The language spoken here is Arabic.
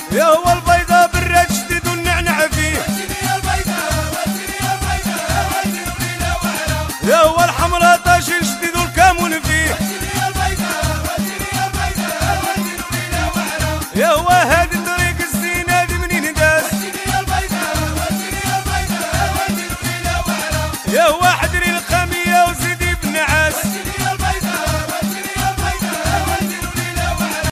يا هو البيضة بالرد جديد والنعنع فيه، يا هو الحمرا طاشن جديد والكمون فيه، يا هو هادي الطريق الزين هادي منين داز، يا هو واحد